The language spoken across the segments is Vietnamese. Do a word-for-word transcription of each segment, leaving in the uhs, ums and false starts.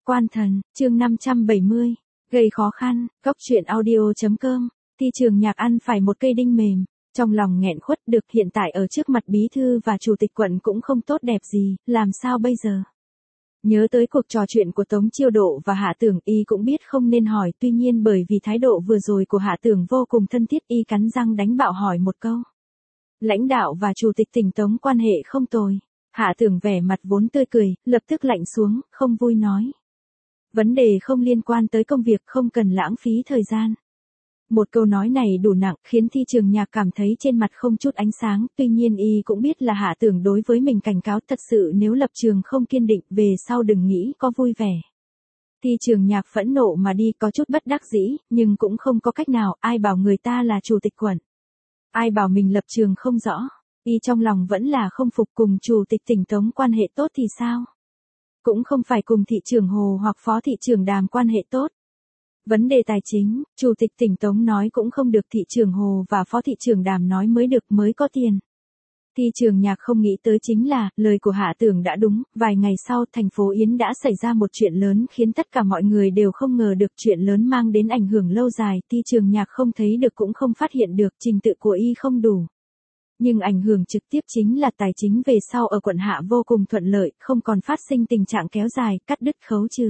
Quan thần, chương năm trăm bảy mươi, gây khó khăn, góc truyện audio.com, Ti Trường Nhạc ăn phải một cây đinh mềm, trong lòng nghẹn khuất được hiện tại ở trước mặt bí thư và chủ tịch quận cũng không tốt đẹp gì, làm sao bây giờ? Nhớ tới cuộc trò chuyện của Tống Chiêu Độ và Hạ Tưởng, y cũng biết không nên hỏi, tuy nhiên bởi vì thái độ vừa rồi của Hạ Tưởng vô cùng thân thiết, y cắn răng đánh bạo hỏi một câu. Lãnh đạo và chủ tịch tỉnh Tống quan hệ không tồi. Hạ Tưởng vẻ mặt vốn tươi cười, lập tức lạnh xuống, không vui nói. Vấn đề không liên quan tới công việc, không cần lãng phí thời gian. Một câu nói này đủ nặng, khiến Ti Trường Nhạc cảm thấy trên mặt không chút ánh sáng, tuy nhiên y cũng biết là Hạ Tưởng đối với mình cảnh cáo, thật sự nếu lập trường không kiên định, về sau đừng nghĩ có vui vẻ. Ti Trường Nhạc phẫn nộ mà đi, có chút bất đắc dĩ, nhưng cũng không có cách nào, ai bảo người ta là chủ tịch quận. Ai bảo mình lập trường không rõ. Y trong lòng vẫn là không phục, cùng chủ tịch tỉnh Tống quan hệ tốt thì sao? Cũng không phải cùng thị trưởng Hồ hoặc phó thị trưởng Đàm quan hệ tốt. Vấn đề tài chính, chủ tịch tỉnh Tống nói cũng không được, thị trưởng Hồ và phó thị trưởng Đàm nói mới được, mới có tiền. Ti Trường Nhạc không nghĩ tới chính là, lời của Hạ Tưởng đã đúng, vài ngày sau thành phố Yến đã xảy ra một chuyện lớn khiến tất cả mọi người đều không ngờ được, chuyện lớn mang đến ảnh hưởng lâu dài, Ti Trường Nhạc không thấy được cũng không phát hiện được, trình tự của y không đủ. Nhưng ảnh hưởng trực tiếp chính là tài chính về sau ở quận Hạ vô cùng thuận lợi, không còn phát sinh tình trạng kéo dài, cắt đứt khấu trừ.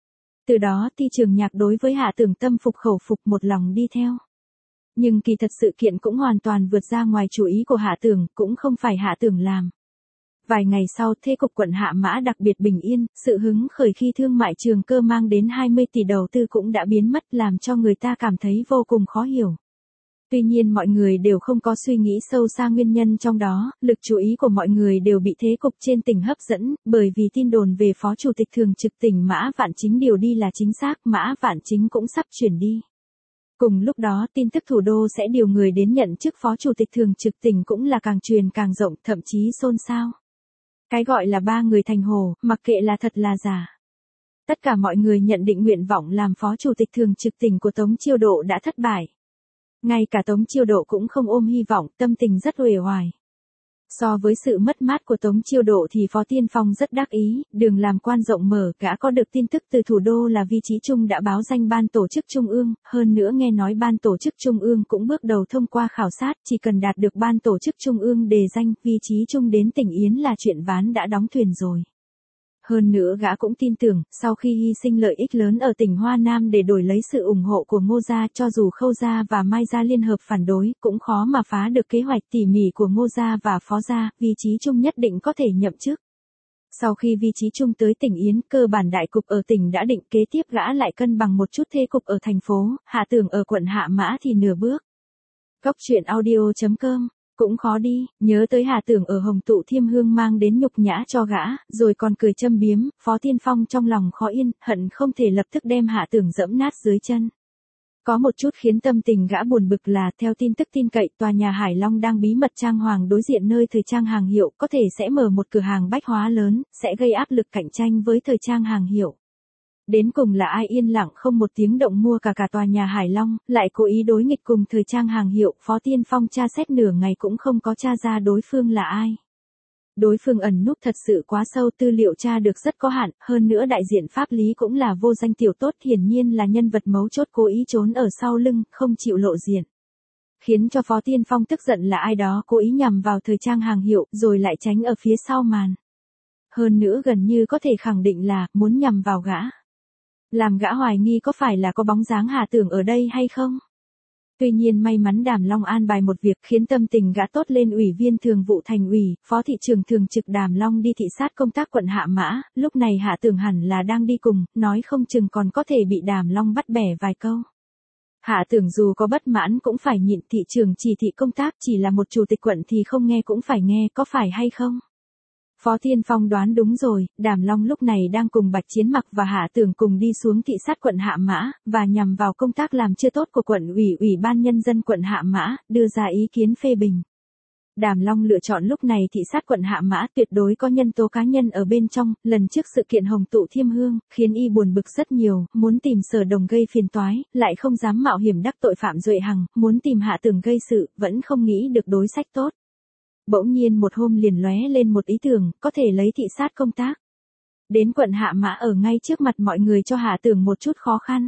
Từ đó Ti Trường Nhạc đối với Hạ Tưởng tâm phục khẩu phục, một lòng đi theo. Nhưng kỳ thật sự kiện cũng hoàn toàn vượt ra ngoài chủ ý của Hạ Tưởng, cũng không phải Hạ Tưởng làm. Vài ngày sau, thế cục quận Hạ Mã đặc biệt bình yên, sự hứng khởi khi thương mại Trường Cơ mang đến hai mươi tỷ đầu tư cũng đã biến mất, làm cho người ta cảm thấy vô cùng khó hiểu. Tuy nhiên mọi người đều không có suy nghĩ sâu xa nguyên nhân trong đó, lực chú ý của mọi người đều bị thế cục trên tỉnh hấp dẫn, bởi vì tin đồn về phó chủ tịch thường trực tỉnh Mã Vạn Chính điều đi là chính xác, Mã Vạn Chính cũng sắp chuyển đi. Cùng lúc đó tin tức thủ đô sẽ điều người đến nhận chức phó chủ tịch thường trực tỉnh cũng là càng truyền càng rộng, thậm chí xôn xao. Cái gọi là ba người thành hồ, mặc kệ là thật là giả. Tất cả mọi người nhận định nguyện vọng làm phó chủ tịch thường trực tỉnh của Tống Chiêu Độ đã thất bại. Ngay cả Tống Chiêu Độ cũng không ôm hy vọng, tâm tình rất uể oải. So với sự mất mát của Tống Chiêu Độ thì Phó Tiên Phong rất đắc ý, đường làm quan rộng mở, gã có được tin tức từ thủ đô là Vi Chí Trung đã báo danh ban tổ chức trung ương, hơn nữa nghe nói ban tổ chức trung ương cũng bước đầu thông qua khảo sát, chỉ cần đạt được ban tổ chức trung ương đề danh, Vi Chí Trung đến tỉnh Yến là chuyện ván đã đóng thuyền rồi. Hơn nữa gã cũng tin tưởng, sau khi hy sinh lợi ích lớn ở tỉnh Hoa Nam để đổi lấy sự ủng hộ của Ngô Gia, cho dù Khâu Gia và Mai Gia liên hợp phản đối, cũng khó mà phá được kế hoạch tỉ mỉ của Ngô Gia và Phó Gia, Vi Chí Trung nhất định có thể nhậm chức. Sau khi Vi Chí Trung tới tỉnh Yến, cơ bản đại cục ở tỉnh đã định, kế tiếp gã lại cân bằng một chút thế cục ở thành phố, Hạ Tưởng ở quận Hạ Mã thì nửa bước. Góc truyện audio.com Cũng khó đi, nhớ tới Hạ Tưởng ở Hồng Tụ Thiêm Hương mang đến nhục nhã cho gã, rồi còn cười châm biếm, Phó Tiên Phong trong lòng khó yên, hận không thể lập tức đem Hạ Tưởng dẫm nát dưới chân. Có một chút khiến tâm tình gã buồn bực là, theo tin tức tin cậy, tòa nhà Hải Long đang bí mật trang hoàng đối diện nơi thời trang hàng hiệu, có thể sẽ mở một cửa hàng bách hóa lớn, sẽ gây áp lực cạnh tranh với thời trang hàng hiệu. Đến cùng là ai yên lặng không một tiếng động mua cả cả tòa nhà Hải Long, lại cố ý đối nghịch cùng thời trang hàng hiệu, Phó Tiên Phong tra xét nửa ngày cũng không có tra ra đối phương là ai. Đối phương ẩn núp thật sự quá sâu, tư liệu tra được rất có hạn, hơn nữa đại diện pháp lý cũng là vô danh tiểu tốt, hiển nhiên là nhân vật mấu chốt cố ý trốn ở sau lưng, không chịu lộ diện. Khiến cho Phó Tiên Phong tức giận là ai đó cố ý nhằm vào thời trang hàng hiệu, rồi lại tránh ở phía sau màn. Hơn nữa gần như có thể khẳng định là, muốn nhằm vào gã. Làm gã hoài nghi có phải là có bóng dáng Hạ Tưởng ở đây hay không? Tuy nhiên may mắn Đàm Long an bài một việc khiến tâm tình gã tốt lên, ủy viên thường vụ thành ủy, phó thị trưởng thường trực Đàm Long đi thị sát công tác quận Hạ Mã, lúc này Hạ Tưởng hẳn là đang đi cùng, nói không chừng còn có thể bị Đàm Long bắt bẻ vài câu. Hạ Tưởng dù có bất mãn cũng phải nhịn, thị trưởng chỉ thị công tác, chỉ là một chủ tịch quận thì không nghe cũng phải nghe, có phải hay không? Phó Tiên Phong đoán đúng rồi, Đàm Long lúc này đang cùng Bạch Chiến Mặc và Hạ Tưởng cùng đi xuống thị sát quận Hạ Mã, và nhằm vào công tác làm chưa tốt của quận ủy, ủy ban nhân dân quận Hạ Mã, đưa ra ý kiến phê bình. Đàm Long lựa chọn lúc này thị sát quận Hạ Mã tuyệt đối có nhân tố cá nhân ở bên trong, lần trước sự kiện Hồng Tụ Thiêm Hương, khiến y buồn bực rất nhiều, muốn tìm Sở Đồng gây phiền toái, lại không dám mạo hiểm đắc tội Phạm Duệ Hằng, muốn tìm Hạ Tưởng gây sự, vẫn không nghĩ được đối sách tốt. Bỗng nhiên một hôm liền lóe lên một ý tưởng, có thể lấy thị sát công tác. Đến quận Hạ Mã ở ngay trước mặt mọi người cho Hạ Tưởng một chút khó khăn.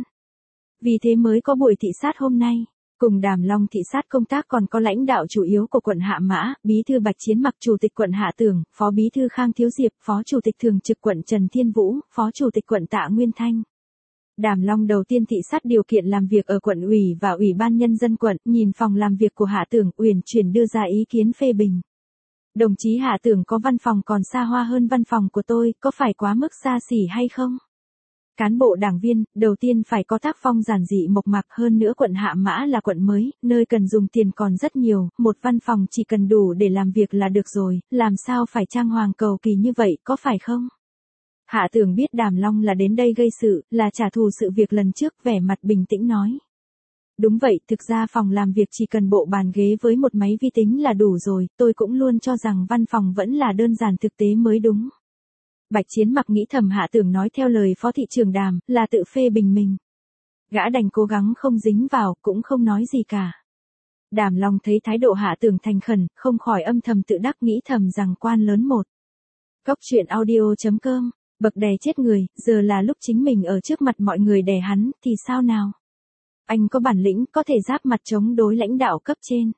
Vì thế mới có buổi thị sát hôm nay. Cùng Đàm Long thị sát công tác còn có lãnh đạo chủ yếu của quận Hạ Mã, bí thư Bạch Chiến Mặc, chủ tịch quận Hạ Tưởng, phó bí thư Khang Thiếu Diệp, phó chủ tịch thường trực quận Trần Thiên Vũ, phó chủ tịch quận Tạ Nguyên Thanh. Đàm Long đầu tiên thị sát điều kiện làm việc ở quận ủy và ủy ban nhân dân quận, nhìn phòng làm việc của Hạ Tưởng, uyển chuyển đưa ra ý kiến phê bình. Đồng chí Hạ Tưởng có văn phòng còn xa hoa hơn văn phòng của tôi, có phải quá mức xa xỉ hay không? Cán bộ đảng viên, đầu tiên phải có tác phong giản dị mộc mạc, hơn nữa quận Hạ Mã là quận mới, nơi cần dùng tiền còn rất nhiều, một văn phòng chỉ cần đủ để làm việc là được rồi, làm sao phải trang hoàng cầu kỳ như vậy, có phải không? Hạ Tưởng biết Đàm Long là đến đây gây sự, là trả thù sự việc lần trước, vẻ mặt bình tĩnh nói. Đúng vậy, thực ra phòng làm việc chỉ cần bộ bàn ghế với một máy vi tính là đủ rồi, tôi cũng luôn cho rằng văn phòng vẫn là đơn giản thực tế mới đúng. Bạch Chiến Mặc nghĩ thầm Hạ Tưởng nói theo lời phó thị trưởng Đàm, là tự phê bình mình. Gã đành cố gắng không dính vào, cũng không nói gì cả. Đàm Long thấy thái độ Hạ Tưởng thành khẩn, không khỏi âm thầm tự đắc nghĩ thầm rằng quan lớn một. Cốc truyện audio chấm com, bậc đè chết người, giờ là lúc chính mình ở trước mặt mọi người đè hắn, thì sao nào? Anh có bản lĩnh, có thể giáp mặt chống đối lãnh đạo cấp trên.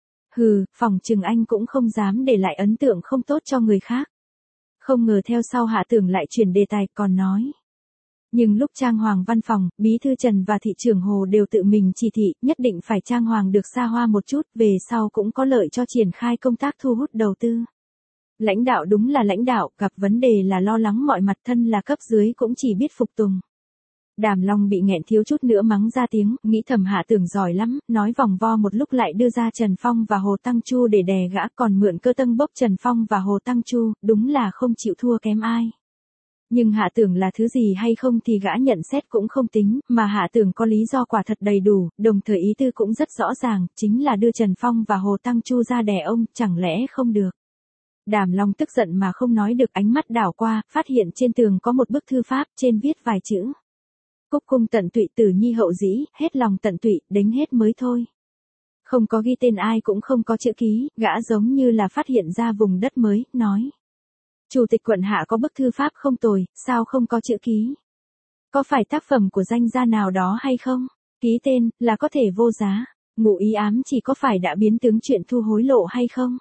Hừ, phỏng chừng anh cũng không dám để lại ấn tượng không tốt cho người khác. Không ngờ theo sau Hạ Tưởng lại chuyển đề tài, còn nói. Nhưng lúc trang hoàng văn phòng, bí thư Trần và thị trưởng Hồ đều tự mình chỉ thị, nhất định phải trang hoàng được xa hoa một chút, về sau cũng có lợi cho triển khai công tác thu hút đầu tư. Lãnh đạo đúng là lãnh đạo, gặp vấn đề là lo lắng mọi mặt, thân là cấp dưới cũng chỉ biết phục tùng. Đàm Long bị nghẹn thiếu chút nữa mắng ra tiếng, nghĩ thầm Hạ Tưởng giỏi lắm, nói vòng vo một lúc lại đưa ra Trần Phong và Hồ Tăng Chu để đè gã, còn mượn cơ tâng bốc Trần Phong và Hồ Tăng Chu, đúng là không chịu thua kém ai. Nhưng Hạ Tưởng là thứ gì hay không thì gã nhận xét cũng không tính, mà Hạ Tưởng có lý do quả thật đầy đủ, đồng thời ý tư cũng rất rõ ràng, chính là đưa Trần Phong và Hồ Tăng Chu ra đè ông, chẳng lẽ không được. Đàm Long tức giận mà không nói được, ánh mắt đảo qua, phát hiện trên tường có một bức thư pháp, trên viết vài chữ. Cúc cung tận tụy, tử nhi hậu dĩ, hết lòng tận tụy, đánh hết mới thôi. Không có ghi tên ai, cũng không có chữ ký, gã giống như là phát hiện ra vùng đất mới, nói. Chủ tịch quận Hạ có bức thư pháp không tồi, sao không có chữ ký? Có phải tác phẩm của danh gia nào đó hay không? Ký tên, là có thể vô giá. Ngụ ý ám chỉ có phải đã biến tướng chuyện thu hối lộ hay không?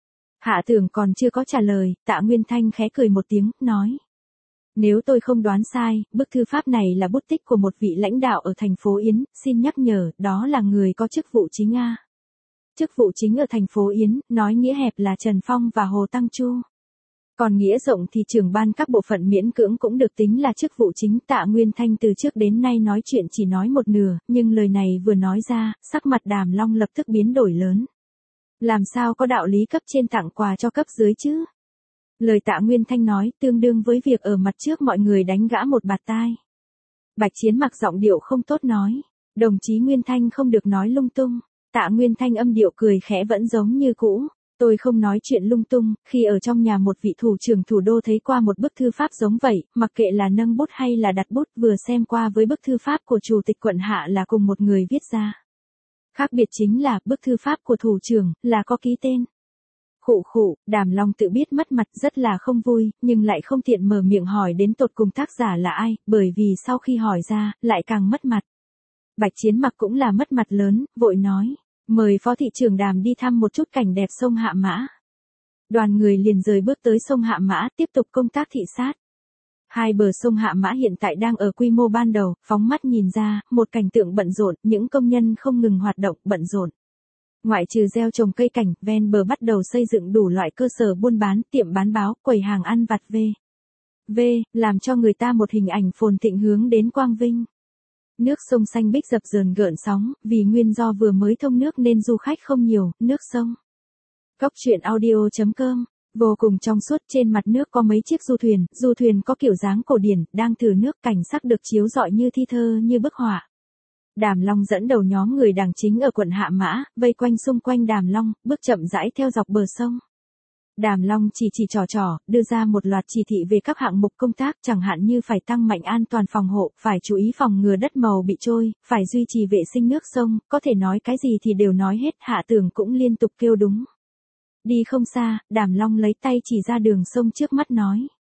Hạ Tưởng còn chưa có trả lời, Tạ Nguyên Thanh khẽ cười một tiếng, nói. Nếu tôi không đoán sai, bức thư pháp này là bút tích của một vị lãnh đạo ở thành phố Yến, xin nhắc nhở, đó là người có chức vụ chính A. Chức vụ chính ở thành phố Yến, nói nghĩa hẹp là Trần Phong và Hồ Tăng Chu. Còn nghĩa rộng thì trưởng ban các bộ phận miễn cưỡng cũng được tính là chức vụ chính. Tạ Nguyên Thanh từ trước đến nay nói chuyện chỉ nói một nửa, nhưng lời này vừa nói ra, sắc mặt Đàm Long lập tức biến đổi lớn. Làm sao có đạo lý cấp trên tặng quà cho cấp dưới chứ? Lời Tạ Nguyên Thanh nói tương đương với việc ở mặt trước mọi người đánh gã một bạt tai. Bạch Chiến Mặc giọng điệu không tốt nói. Đồng chí Nguyên Thanh không được nói lung tung. Tạ Nguyên Thanh âm điệu cười khẽ vẫn giống như cũ. Tôi không nói chuyện lung tung, khi ở trong nhà một vị thủ trưởng thủ đô thấy qua một bức thư pháp giống vậy, mặc kệ là nâng bút hay là đặt bút, vừa xem qua với bức thư pháp của chủ tịch quận Hạ là cùng một người viết ra. Khác biệt chính là, bức thư pháp của thủ trưởng, là có ký tên. Khụ khụ, Đàm Long tự biết mất mặt rất là không vui, nhưng lại không tiện mở miệng hỏi đến tột cùng tác giả là ai, bởi vì sau khi hỏi ra, lại càng mất mặt. Bạch Chiến Mặc cũng là mất mặt lớn, vội nói, mời phó thị trưởng Đàm đi thăm một chút cảnh đẹp sông Hạ Mã. Đoàn người liền rời bước tới sông Hạ Mã, tiếp tục công tác thị sát. Hai bờ sông Hạ Mã hiện tại đang ở quy mô ban đầu, phóng mắt nhìn ra, một cảnh tượng bận rộn, những công nhân không ngừng hoạt động, bận rộn. Ngoại trừ gieo trồng cây cảnh, ven bờ bắt đầu xây dựng đủ loại cơ sở buôn bán, tiệm bán báo, quầy hàng ăn vặt v. V, làm cho người ta một hình ảnh phồn thịnh hướng đến quang vinh. Nước sông xanh biếc dập dờn gợn sóng, vì nguyên do vừa mới thông nước nên du khách không nhiều, nước sông. Cốc truyện audio chấm com, vô cùng trong suốt, trên mặt nước có mấy chiếc du thuyền, du thuyền có kiểu dáng cổ điển, đang thử nước, cảnh sắc được chiếu rọi như thi thơ như bức họa. Đàm Long dẫn đầu nhóm người đảng chính ở quận Hạ Mã, vây quanh xung quanh Đàm Long, bước chậm rãi theo dọc bờ sông. Đàm Long chỉ chỉ trò trò, đưa ra một loạt chỉ thị về các hạng mục công tác, chẳng hạn như phải tăng mạnh an toàn phòng hộ, phải chú ý phòng ngừa đất màu bị trôi, phải duy trì vệ sinh nước sông, có thể nói cái gì thì đều nói hết. Hạ Tưởng cũng liên tục kêu đúng. Đi không xa, Đàm Long lấy tay chỉ ra đường sông trước mắt nói.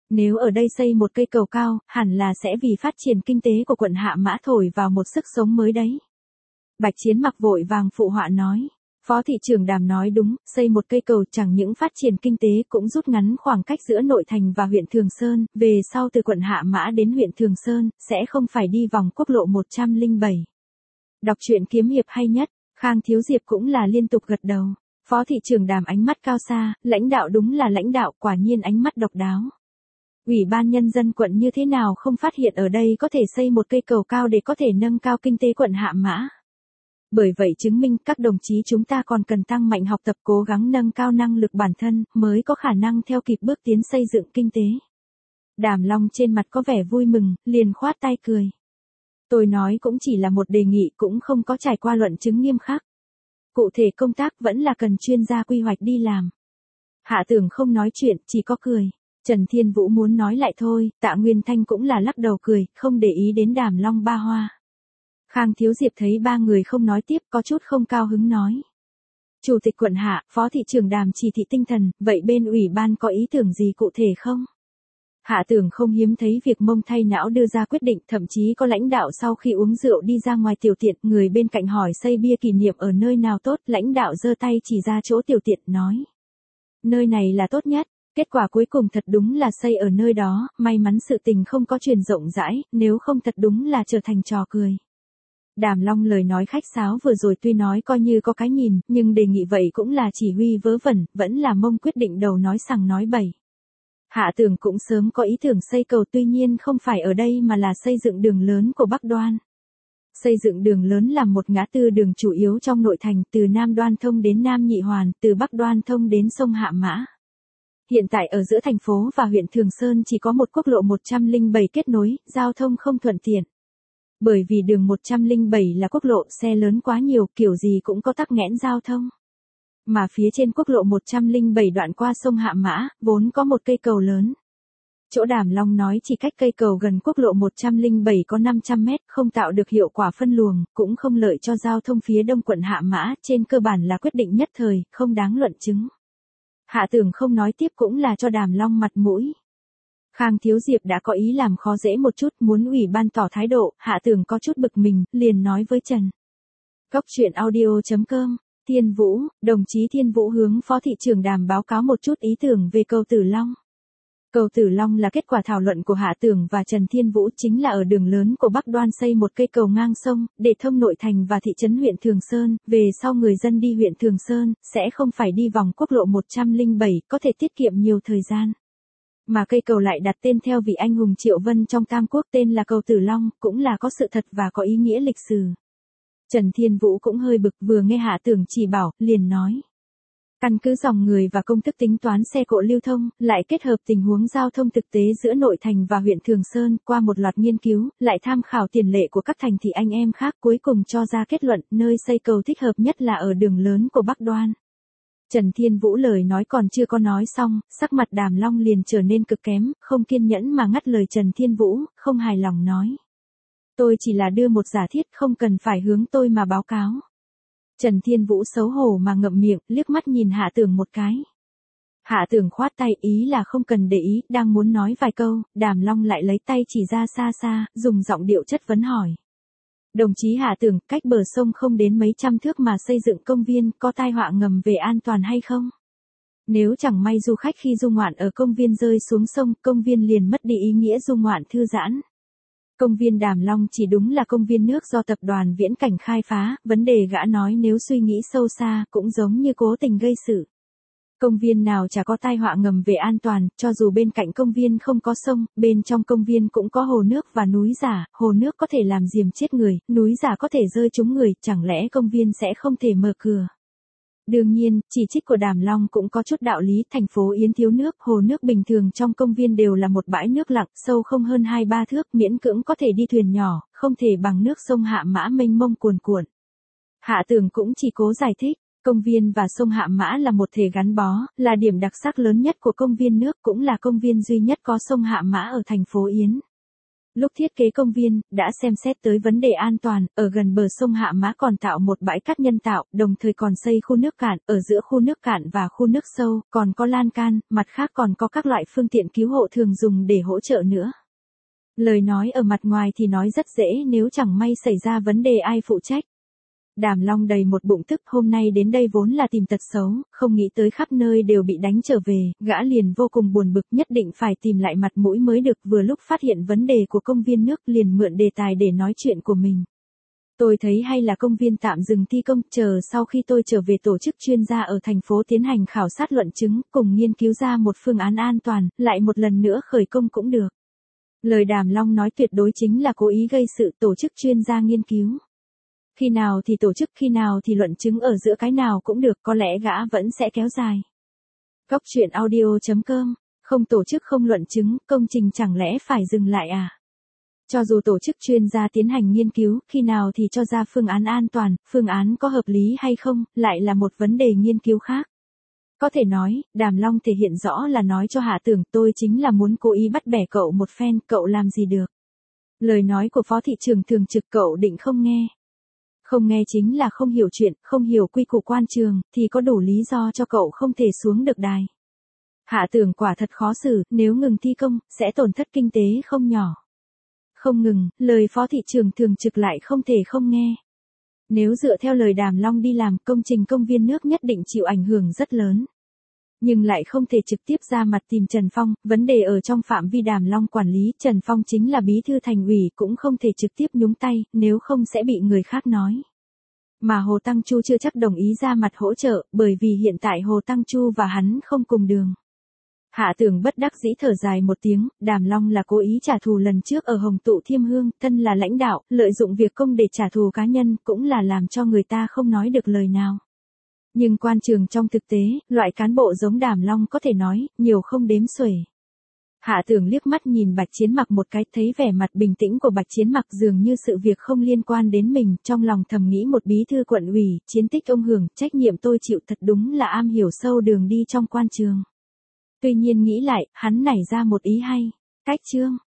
Nếu ở đây xây một cây cầu cao, hẳn là sẽ vì phát triển kinh tế của quận Hạ Mã thổi vào một sức sống mới đấy. Bạch Chiến Mặc vội vàng phụ họa nói. Phó thị trưởng Đàm nói đúng, xây một cây cầu chẳng những phát triển kinh tế cũng rút ngắn khoảng cách giữa nội thành và huyện Thường Sơn, về sau từ quận Hạ Mã đến huyện Thường Sơn, sẽ không phải đi vòng quốc lộ một trăm lẻ bảy. Đọc truyện kiếm hiệp hay nhất, Khang Thiếu Diệp cũng là liên tục gật đầu. Phó thị trưởng Đàm ánh mắt cao xa, lãnh đạo đúng là lãnh đạo, quả nhiên ánh mắt độc đáo. Ủy ban nhân dân quận như thế nào không phát hiện ở đây có thể xây một cây cầu cao để có thể nâng cao kinh tế quận Hạ Mã. Bởi vậy chứng minh các đồng chí chúng ta còn cần tăng mạnh học tập, cố gắng nâng cao năng lực bản thân, mới có khả năng theo kịp bước tiến xây dựng kinh tế. Đàm Long trên mặt có vẻ vui mừng, liền khoát tay cười. Tôi nói cũng chỉ là một đề nghị, cũng không có trải qua luận chứng nghiêm khắc. Cụ thể công tác vẫn là cần chuyên gia quy hoạch đi làm. Hạ Tưởng không nói chuyện, chỉ có cười. Trần Thiên Vũ muốn nói lại thôi, Tạ Nguyên Thanh cũng là lắc đầu cười, không để ý đến Đàm Long ba hoa. Khang Thiếu Diệp thấy ba người không nói tiếp, có chút không cao hứng nói. Chủ tịch quận Hạ, Phó thị trưởng Đàm chỉ thị tinh thần, vậy bên ủy ban có ý tưởng gì cụ thể không? Hạ Tưởng không hiếm thấy việc mông thay não đưa ra quyết định, thậm chí có lãnh đạo sau khi uống rượu đi ra ngoài tiểu tiện, người bên cạnh hỏi xây bia kỷ niệm ở nơi nào tốt, lãnh đạo giơ tay chỉ ra chỗ tiểu tiện, nói. Nơi này là tốt nhất. Kết quả cuối cùng thật đúng là xây ở nơi đó, may mắn sự tình không có truyền rộng rãi, nếu không thật đúng là trở thành trò cười. Đàm Long lời nói khách sáo vừa rồi tuy nói coi như có cái nhìn, nhưng đề nghị vậy cũng là chỉ huy vớ vẩn, vẫn là mông quyết định đầu nói sằng nói bậy. Hạ Tưởng cũng sớm có ý tưởng xây cầu, tuy nhiên không phải ở đây mà là xây dựng đường lớn của Bắc Đoan. Xây dựng đường lớn làm một ngã tư đường chủ yếu trong nội thành, từ Nam Đoan thông đến Nam Nhị Hoàn, từ Bắc Đoan thông đến sông Hạ Mã. Hiện tại ở giữa thành phố và huyện Thường Sơn chỉ có một quốc lộ một trăm lẻ bảy kết nối, giao thông không thuận tiện. Bởi vì đường một trăm lẻ bảy là quốc lộ, xe lớn quá nhiều, kiểu gì cũng có tắc nghẽn giao thông. Mà phía trên quốc lộ một trăm lẻ bảy đoạn qua sông Hạ Mã, vốn có một cây cầu lớn. Chỗ Đàm Long nói chỉ cách cây cầu gần quốc lộ một trăm lẻ bảy có năm trăm mét, không tạo được hiệu quả phân luồng, cũng không lợi cho giao thông phía đông quận Hạ Mã, trên cơ bản là quyết định nhất thời, không đáng luận chứng. Hạ Tưởng không nói tiếp cũng là cho Đàm Long mặt mũi. Khang Thiếu Diệp đã có ý làm khó dễ một chút, muốn ủy ban tỏ thái độ, Hạ Tưởng có chút bực mình, liền nói với Trần. Góc truyện audio chấm com, Thiên Vũ, đồng chí Thiên Vũ hướng Phó thị trưởng Đàm báo cáo một chút ý tưởng về cầu Tử Long. Cầu Tử Long là kết quả thảo luận của Hạ Tưởng và Trần Thiên Vũ, chính là ở đường lớn của Bắc Đoan xây một cây cầu ngang sông, để thông nội thành và thị trấn huyện Thường Sơn, về sau người dân đi huyện Thường Sơn, sẽ không phải đi vòng quốc lộ một trăm lẻ bảy, có thể tiết kiệm nhiều thời gian. Mà cây cầu lại đặt tên theo vị anh hùng Triệu Vân trong Tam Quốc, tên là cầu Tử Long, cũng là có sự thật và có ý nghĩa lịch sử. Trần Thiên Vũ cũng hơi bực, vừa nghe Hạ Tưởng chỉ bảo, liền nói. Căn cứ dòng người và công thức tính toán xe cộ lưu thông, lại kết hợp tình huống giao thông thực tế giữa nội thành và huyện Thường Sơn, qua một loạt nghiên cứu, lại tham khảo tiền lệ của các thành thị anh em khác, cuối cùng cho ra kết luận, nơi xây cầu thích hợp nhất là ở đường lớn của Bắc Đoan. Trần Thiên Vũ lời nói còn chưa có nói xong, sắc mặt Đàm Long liền trở nên cực kém, không kiên nhẫn mà ngắt lời Trần Thiên Vũ, không hài lòng nói. Tôi chỉ là đưa một giả thiết, không cần phải hướng tôi mà báo cáo. Trần Thiên Vũ xấu hổ mà ngậm miệng, liếc mắt nhìn Hạ Tưởng một cái. Hạ Tưởng khoát tay, ý là không cần để ý, đang muốn nói vài câu, Đàm Long lại lấy tay chỉ ra xa xa, dùng giọng điệu chất vấn hỏi. Đồng chí Hạ Tưởng, cách bờ sông không đến mấy trăm thước mà xây dựng công viên, có tai họa ngầm về an toàn hay không? Nếu chẳng may du khách khi du ngoạn ở công viên rơi xuống sông, công viên liền mất đi ý nghĩa du ngoạn thư giãn. Công viên Đàm Long chỉ đúng là công viên nước do tập đoàn Viễn Cảnh khai phá, vấn đề gã nói nếu suy nghĩ sâu xa, cũng giống như cố tình gây sự. Công viên nào chả có tai họa ngầm về an toàn, cho dù bên cạnh công viên không có sông, bên trong công viên cũng có hồ nước và núi giả, hồ nước có thể làm diềm chết người, núi giả có thể rơi trúng người, chẳng lẽ công viên sẽ không thể mở cửa. Đương nhiên, chỉ trích của Đàm Long cũng có chút đạo lý, thành phố Yến thiếu nước, hồ nước bình thường trong công viên đều là một bãi nước lặng, sâu không hơn hai ba thước, miễn cưỡng có thể đi thuyền nhỏ, không thể bằng nước sông Hạ Mã mênh mông cuồn cuộn. Hạ Tưởng cũng chỉ cố giải thích, công viên và sông Hạ Mã là một thể gắn bó, là điểm đặc sắc lớn nhất của công viên nước, cũng là công viên duy nhất có sông Hạ Mã ở thành phố Yến. Lúc thiết kế công viên, đã xem xét tới vấn đề an toàn, ở gần bờ sông Hạ Mã còn tạo một bãi cát nhân tạo, đồng thời còn xây khu nước cạn, ở giữa khu nước cạn và khu nước sâu, còn có lan can, mặt khác còn có các loại phương tiện cứu hộ thường dùng để hỗ trợ nữa. Lời nói ở mặt ngoài thì nói rất dễ, nếu chẳng may xảy ra vấn đề ai phụ trách. Đàm Long đầy một bụng tức, hôm nay đến đây vốn là tìm tật xấu, không nghĩ tới khắp nơi đều bị đánh trở về, gã liền vô cùng buồn bực, nhất định phải tìm lại mặt mũi mới được, vừa lúc phát hiện vấn đề của công viên nước liền mượn đề tài để nói chuyện của mình. Tôi thấy hay là công viên tạm dừng thi công, chờ sau khi tôi trở về tổ chức chuyên gia ở thành phố tiến hành khảo sát luận chứng, cùng nghiên cứu ra một phương án an toàn, lại một lần nữa khởi công cũng được. Lời Đàm Long nói tuyệt đối chính là cố ý gây sự, tổ chức chuyên gia nghiên cứu. Khi nào thì tổ chức, khi nào thì luận chứng, ở giữa cái nào cũng được, có lẽ gã vẫn sẽ kéo dài. Cóc truyện audio chấm com, không tổ chức không luận chứng, công trình chẳng lẽ phải dừng lại à? Cho dù tổ chức chuyên gia tiến hành nghiên cứu, khi nào thì cho ra phương án an toàn, phương án có hợp lý hay không, lại là một vấn đề nghiên cứu khác. Có thể nói, Đàm Long thể hiện rõ là nói cho Hạ Tưởng, tôi chính là muốn cố ý bắt bẻ cậu một phen, cậu làm gì được. Lời nói của phó thị trưởng thường trực cậu định không nghe. Không nghe chính là không hiểu chuyện, không hiểu quy củ quan trường, thì có đủ lý do cho cậu không thể xuống được đài. Hạ Tưởng quả thật khó xử, nếu ngừng thi công, sẽ tổn thất kinh tế không nhỏ. Không ngừng, lời phó thị trưởng thường trực lại không thể không nghe. Nếu dựa theo lời Đàm Long đi làm, công trình công viên nước nhất định chịu ảnh hưởng rất lớn. Nhưng lại không thể trực tiếp ra mặt tìm Trần Phong, vấn đề ở trong phạm vi Đàm Long quản lý, Trần Phong chính là bí thư thành ủy, cũng không thể trực tiếp nhúng tay, nếu không sẽ bị người khác nói. Mà Hồ Tăng Chu chưa chắc đồng ý ra mặt hỗ trợ, bởi vì hiện tại Hồ Tăng Chu và hắn không cùng đường. Hạ Tưởng bất đắc dĩ thở dài một tiếng, Đàm Long là cố ý trả thù lần trước ở Hồng Tụ Thiêm Hương, thân là lãnh đạo, lợi dụng việc công để trả thù cá nhân, cũng là làm cho người ta không nói được lời nào. Nhưng quan trường trong thực tế, loại cán bộ giống Đàm Long có thể nói, nhiều không đếm xuể. Hạ Tưởng liếc mắt nhìn Bạch Chiến Mặc một cái, thấy vẻ mặt bình tĩnh của Bạch Chiến Mặc dường như sự việc không liên quan đến mình, trong lòng thầm nghĩ một bí thư quận ủy, chiến tích ông hưởng, trách nhiệm tôi chịu, thật đúng là am hiểu sâu đường đi trong quan trường. Tuy nhiên nghĩ lại, hắn nảy ra một ý hay. Cách chương